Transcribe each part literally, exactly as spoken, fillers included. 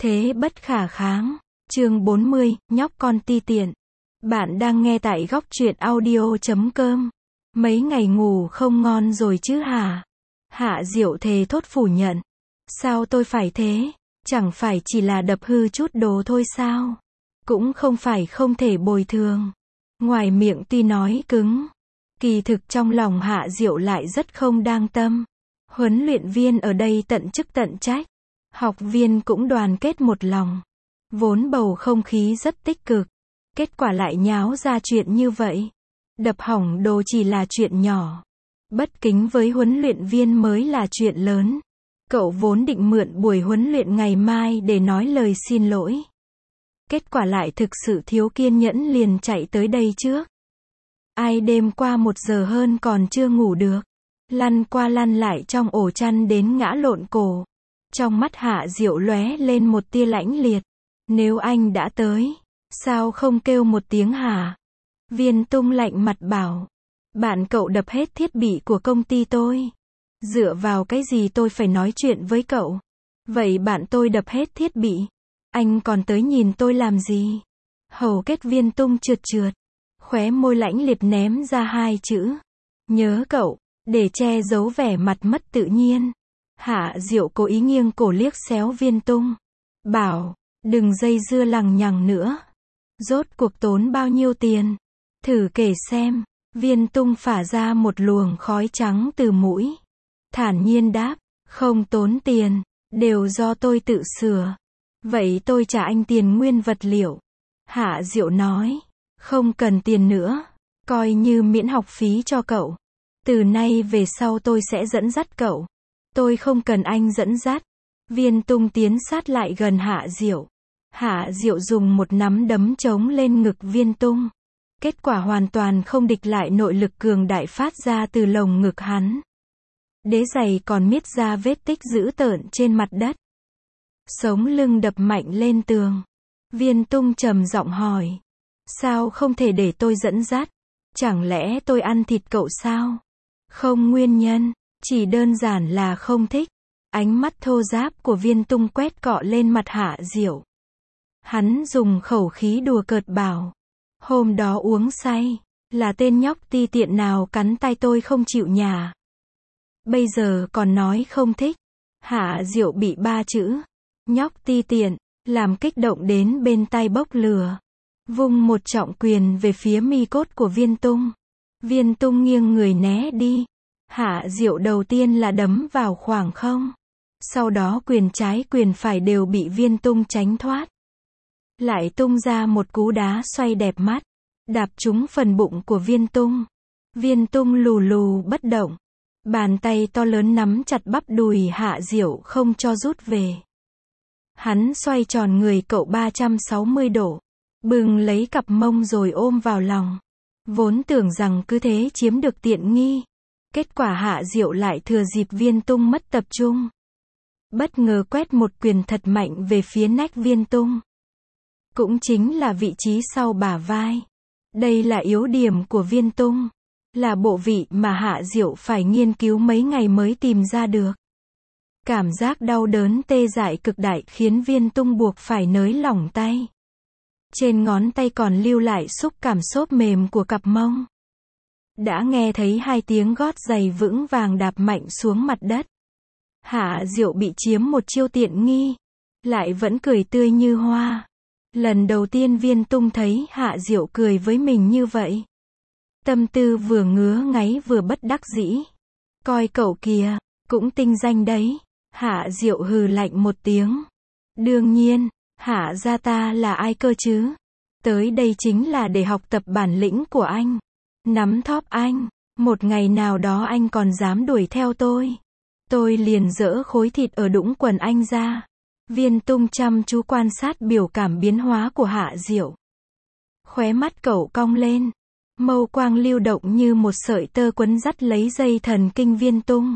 Thế bất khả kháng. Chương bốn mươi, nhóc con ti tiện. Bạn đang nghe tại góc truyện audio chấm com. Mấy ngày ngủ không ngon rồi chứ hả? Hạ Diệu thề thốt phủ nhận. Sao tôi phải thế? Chẳng phải chỉ là đập hư chút đồ thôi sao? Cũng không phải không thể bồi thường. Ngoài miệng tuy nói cứng, kỳ thực trong lòng Hạ Diệu lại rất không đang tâm. Huấn luyện viên ở đây tận chức tận trách. Học viên cũng đoàn kết một lòng. Vốn bầu không khí rất tích cực. Kết quả lại nháo ra chuyện như vậy. Đập hỏng đồ chỉ là chuyện nhỏ. Bất kính với huấn luyện viên mới là chuyện lớn. Cậu vốn định mượn buổi huấn luyện ngày mai để nói lời xin lỗi. Kết quả lại thực sự thiếu kiên nhẫn liền chạy tới đây trước. Ai đêm qua một giờ hơn còn chưa ngủ được. Lăn qua lăn lại trong ổ chăn đến ngã lộn cổ. Trong mắt Hạ Diệu lóe lên một tia lãnh liệt. Nếu anh đã tới, sao không kêu một tiếng hả? Viên Tung lạnh mặt bảo. Bạn cậu đập hết thiết bị của công ty tôi. Dựa vào cái gì tôi phải nói chuyện với cậu? Vậy bạn tôi đập hết thiết bị. Anh còn tới nhìn tôi làm gì? Hầu kết Viên Tung trượt trượt. Khóe môi lãnh liệt ném ra hai chữ. Nhớ cậu, để che giấu vẻ mặt mất tự nhiên. Hạ Diệu cố ý nghiêng cổ liếc xéo Viên Tung. Bảo, đừng dây dưa lằng nhằng nữa. Rốt cuộc tốn bao nhiêu tiền? Thử kể xem. Viên Tung phả ra một luồng khói trắng từ mũi. Thản nhiên đáp, không tốn tiền, đều do tôi tự sửa. Vậy tôi trả anh tiền nguyên vật liệu. Hạ Diệu nói, không cần tiền nữa. Coi như miễn học phí cho cậu. Từ nay về sau tôi sẽ dẫn dắt cậu. Tôi không cần anh dẫn dắt. Viên Tung tiến sát lại gần Hạ Diệu. Hạ Diệu dùng một nắm đấm chống lên ngực Viên Tung. Kết quả hoàn toàn không địch lại nội lực cường đại phát ra từ lồng ngực hắn. Đế giày còn miết ra vết tích dữ tợn trên mặt đất. Sống lưng đập mạnh lên tường. Viên Tung trầm giọng hỏi. Sao không thể để tôi dẫn dắt? Chẳng lẽ tôi ăn thịt cậu sao? Không nguyên nhân, chỉ đơn giản là không thích. Ánh mắt thô ráp của Viên Tung quét cọ lên mặt Hạ Diệu. Hắn dùng khẩu khí đùa cợt bảo. Hôm đó uống say, là tên nhóc ti tiện nào cắn tay tôi không chịu nhả. Bây giờ còn nói không thích. Hạ Diệu bị ba chữ nhóc ti tiện làm kích động đến bên tai bốc lửa. Vung một trọng quyền về phía mi cốt của Viên Tung. Viên Tung nghiêng người né đi. Hạ Diệu đầu tiên là đấm vào khoảng không. Sau đó quyền trái quyền phải đều bị Viên Tung tránh thoát. Lại tung ra một cú đá xoay đẹp mắt. Đạp trúng phần bụng của Viên Tung. Viên Tung lù lù bất động. Bàn tay to lớn nắm chặt bắp đùi Hạ Diệu không cho rút về. Hắn xoay tròn người cậu ba trăm sáu mươi độ. Bừng lấy cặp mông rồi ôm vào lòng. Vốn tưởng rằng cứ thế chiếm được tiện nghi. Kết quả Hạ Diệu lại thừa dịp Viên Tung mất tập trung. Bất ngờ quét một quyền thật mạnh về phía nách Viên Tung. Cũng chính là vị trí sau bả vai. Đây là yếu điểm của Viên Tung. Là bộ vị mà Hạ Diệu phải nghiên cứu mấy ngày mới tìm ra được. Cảm giác đau đớn tê dại cực đại khiến Viên Tung buộc phải nới lỏng tay. Trên ngón tay còn lưu lại xúc cảm xốp mềm của cặp mông. Đã nghe thấy hai tiếng gót giày vững vàng đạp mạnh xuống mặt đất. Hạ Diệu bị chiếm một chiêu tiện nghi. Lại vẫn cười tươi như hoa. Lần đầu tiên Viên Tung thấy Hạ Diệu cười với mình như vậy. Tâm tư vừa ngứa ngáy vừa bất đắc dĩ. Coi cậu kìa, cũng tinh danh đấy. Hạ Diệu hừ lạnh một tiếng. Đương nhiên, Hạ gia ta là ai cơ chứ? Tới đây chính là để học tập bản lĩnh của anh. Nắm thóp anh. Một ngày nào đó anh còn dám đuổi theo tôi. Tôi liền giỡ khối thịt ở đũng quần anh ra. Viên Tung chăm chú quan sát biểu cảm biến hóa của Hạ Diệu. Khóe mắt cậu cong lên. Mâu quang lưu động như một sợi tơ quấn dắt lấy dây thần kinh Viên Tung.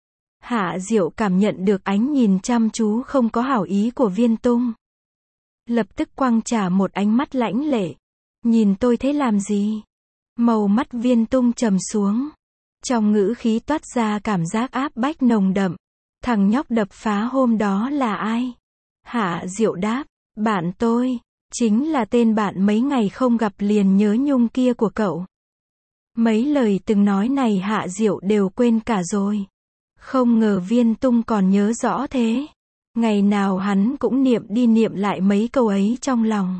Hạ Diệu cảm nhận được ánh nhìn chăm chú không có hảo ý của Viên Tung. Lập tức quăng trả một ánh mắt lãnh lệ. Nhìn tôi thế làm gì? Màu mắt Viên Tung trầm xuống. Trong ngữ khí toát ra cảm giác áp bách nồng đậm. Thằng nhóc đập phá hôm đó là ai? Hạ Diệu đáp, bạn tôi, chính là tên bạn mấy ngày không gặp liền nhớ nhung kia của cậu. Mấy lời từng nói này Hạ Diệu đều quên cả rồi. Không ngờ Viên Tung còn nhớ rõ thế. Ngày nào hắn cũng niệm đi niệm lại mấy câu ấy trong lòng.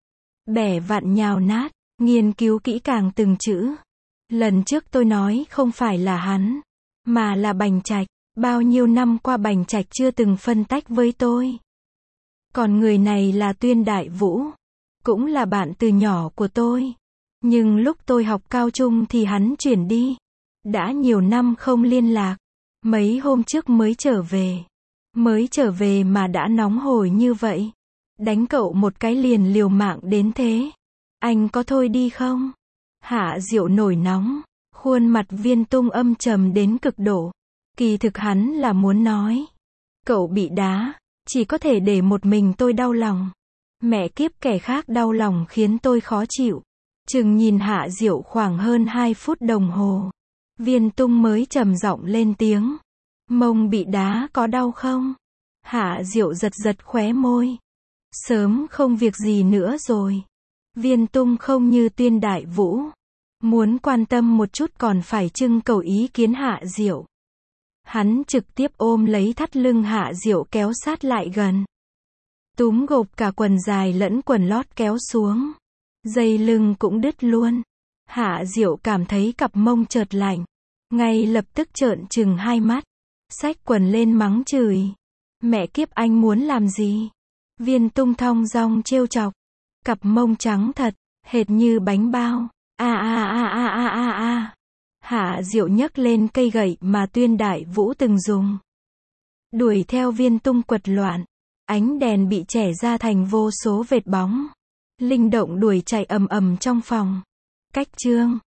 Bẻ vặn nhào nát, nghiên cứu kỹ càng từng chữ. Lần trước tôi nói không phải là hắn, mà là Bành Trạch. Bao nhiêu năm qua Bành Trạch chưa từng phân tách với tôi. Còn người này là Tuyên Đại Vũ, cũng là bạn từ nhỏ của tôi. Nhưng lúc tôi học cao trung thì hắn chuyển đi. Đã nhiều năm không liên lạc. Mấy hôm trước mới trở về. Mới trở về mà đã nóng hổi như vậy. Đánh cậu một cái liền liều mạng đến thế. Anh có thôi đi không? Hạ Diệu nổi nóng. Khuôn mặt Viên Tung âm trầm đến cực độ. Kỳ thực hắn là muốn nói. Cậu bị đá. Chỉ có thể để một mình tôi đau lòng. Mẹ kiếp kẻ khác đau lòng khiến tôi khó chịu. Chừng nhìn Hạ Diệu khoảng hơn hai phút đồng hồ. Viên Tung mới trầm giọng lên tiếng. Mông bị đá có đau không? Hạ Diệu giật giật khóe môi. Sớm không việc gì nữa rồi. Viên Tung không như Tuyên Đại Vũ. Muốn quan tâm một chút còn phải trưng cầu ý kiến Hạ Diệu. Hắn trực tiếp ôm lấy thắt lưng Hạ Diệu kéo sát lại gần. Túm gộp cả quần dài lẫn quần lót kéo xuống. Dây lưng cũng đứt luôn. Hạ Diệu cảm thấy cặp mông chợt lạnh. Ngay lập tức trợn trừng hai mắt. Xách quần lên mắng chửi. Mẹ kiếp anh muốn làm gì? Viên Tung thong dong trêu chọc. Cặp mông trắng thật, hệt như bánh bao. A a a a a a a. Hạ Diệu nhấc lên cây gậy mà Tuyên Đại Vũ từng dùng. Đuổi theo Viên Tung quật loạn. Ánh đèn bị chẻ ra thành vô số vệt bóng. Linh động đuổi chạy ầm ầm trong phòng. Cách chương